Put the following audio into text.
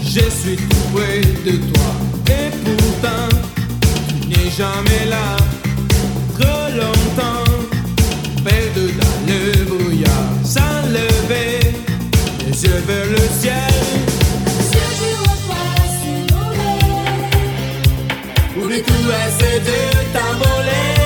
Je suis tout près de toi et pourtant tu n'es jamais là. Trop longtemps, perdu dans le brouillard, sans lever les yeux vers le ciel. Ce jour pas si mauvais. Oublie tout, essaie de t'envoler.